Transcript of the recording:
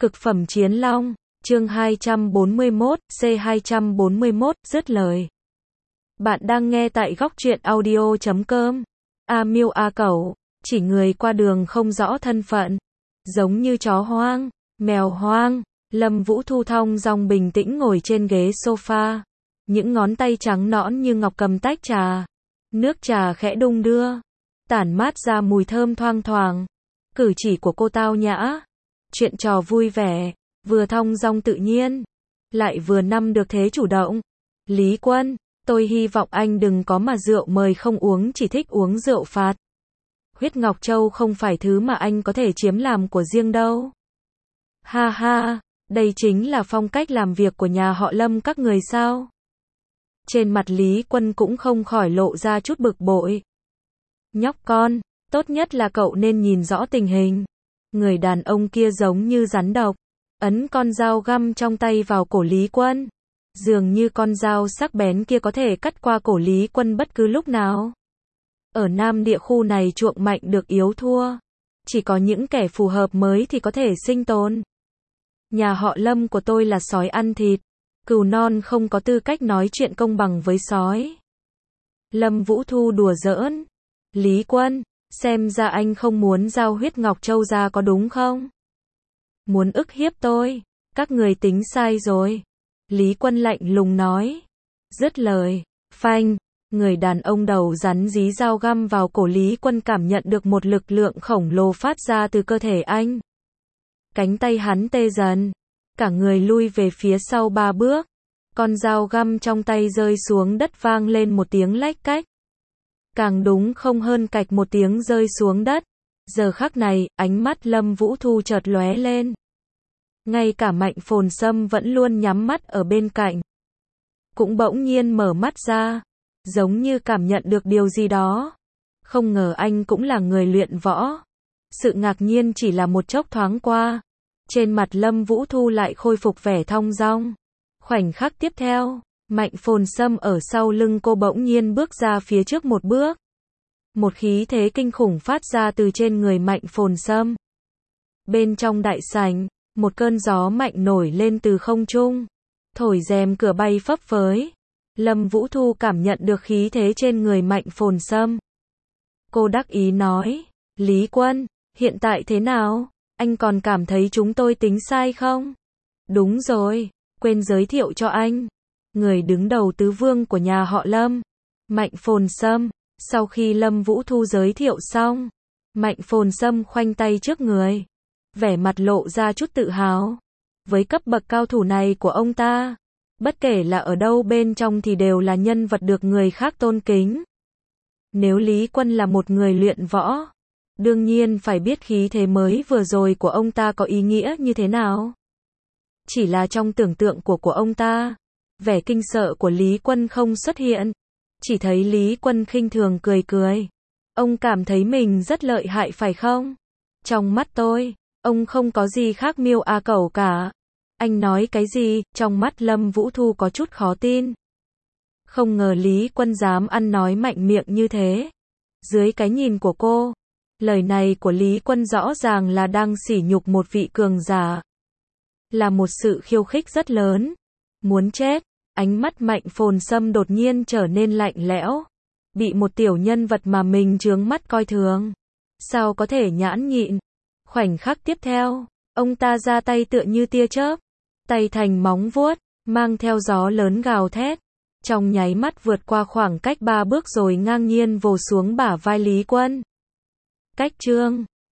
Cực phẩm chiến long, chương 241, C241, dứt lời. Bạn đang nghe tại góc truyện audio.com. A Miêu A Cẩu, chỉ người qua đường không rõ thân phận. Giống như chó hoang, mèo hoang, Lâm Vũ Thu thong dong bình tĩnh ngồi trên ghế sofa. Những ngón tay trắng nõn như ngọc cầm tách trà. Nước trà khẽ đung đưa, tản mát ra mùi thơm thoang thoảng. Cử chỉ của cô tao nhã, chuyện trò vui vẻ, vừa thong dong tự nhiên, lại vừa nắm được thế chủ động. Lý Quân, tôi hy vọng anh đừng có mà rượu mời không uống, chỉ thích uống rượu phạt. Huyết Ngọc Châu không phải thứ mà anh có thể chiếm làm của riêng đâu. Ha ha, đây chính là phong cách làm việc của nhà họ Lâm các người sao? Trên mặt Lý Quân cũng không khỏi lộ ra chút bực bội. Nhóc con, tốt nhất là cậu nên nhìn rõ tình hình. Người đàn ông kia giống như rắn độc, ấn con dao găm trong tay vào cổ Lý Quân. Dường như con dao sắc bén kia có thể cắt qua cổ Lý Quân bất cứ lúc nào. Ở Nam Địa khu này chuộng mạnh được yếu thua. Chỉ có những kẻ phù hợp mới thì có thể sinh tồn. Nhà họ Lâm của tôi là sói ăn thịt. Cừu non không có tư cách nói chuyện công bằng với sói. Lâm Vũ Thu đùa giỡn. Lý Quân, xem ra anh không muốn giao Huyết Ngọc Châu ra có đúng không? Muốn ức hiếp tôi, các người tính sai rồi. Lý Quân lạnh lùng nói. Dứt lời, phanh, người đàn ông đầu rắn dí dao găm vào cổ Lý Quân, cảm nhận được một lực lượng khổng lồ phát ra từ cơ thể anh. Cánh tay hắn tê dần, cả người lui về phía sau 3 bước. Con dao găm trong tay rơi xuống đất vang lên một tiếng lách cách. Càng đúng không hơn cạch một tiếng rơi xuống đất. Giờ khắc này, ánh mắt Lâm Vũ Thu chợt lóe lên. Ngay cả Mạnh Phồn Sâm vẫn luôn nhắm mắt ở bên cạnh, cũng bỗng nhiên mở mắt ra, giống như cảm nhận được điều gì đó. Không ngờ anh cũng là người luyện võ. Sự ngạc nhiên chỉ là một chốc thoáng qua. Trên mặt Lâm Vũ Thu lại khôi phục vẻ thong dong. Khoảnh khắc tiếp theo, Mạnh Phồn Sâm ở sau lưng cô bỗng nhiên bước ra phía trước một bước. Một khí thế kinh khủng phát ra từ trên người Mạnh Phồn Sâm. Bên trong đại sảnh, một cơn gió mạnh nổi lên từ không trung, thổi rèm cửa bay phấp phới. Lâm Vũ Thu cảm nhận được khí thế trên người Mạnh Phồn Sâm. Cô đắc ý nói, Lý Quân, hiện tại thế nào? Anh còn cảm thấy chúng tôi tính sai không? Đúng rồi, quên giới thiệu cho anh. Người đứng đầu tứ vương của nhà họ Lâm, Mạnh Phồn Sâm. Sau khi Lâm Vũ Thu giới thiệu xong, Mạnh Phồn Sâm khoanh tay trước người, vẻ mặt lộ ra chút tự hào. Với cấp bậc cao thủ này của ông ta, bất kể là ở đâu bên trong thì đều là nhân vật được người khác tôn kính. Nếu Lý Quân là một người luyện võ, đương nhiên phải biết khí thế mới vừa rồi của ông ta có ý nghĩa như thế nào. Chỉ là trong tưởng tượng của ông ta, vẻ kinh sợ của Lý Quân không xuất hiện. Chỉ thấy Lý Quân khinh thường cười cười. Ông cảm thấy mình rất lợi hại phải không? Trong mắt tôi, ông không có gì khác Miêu A Cẩu cả. Anh nói cái gì? Trong mắt Lâm Vũ Thu có chút khó tin. Không ngờ Lý Quân dám ăn nói mạnh miệng như thế. Dưới cái nhìn của cô, lời này của Lý Quân rõ ràng là đang sỉ nhục một vị cường giả. Là một sự khiêu khích rất lớn. Muốn chết. Ánh mắt Mạnh Phồn Sâm đột nhiên trở nên lạnh lẽo. Bị một tiểu nhân vật mà mình trướng mắt coi thường, sao có thể nhãn nhịn. Khoảnh khắc tiếp theo, ông ta ra tay tựa như tia chớp, tay thành móng vuốt, mang theo gió lớn gào thét. Trong nháy mắt vượt qua khoảng cách 3 bước rồi ngang nhiên vồ xuống bả vai Lý Quân. Cách chương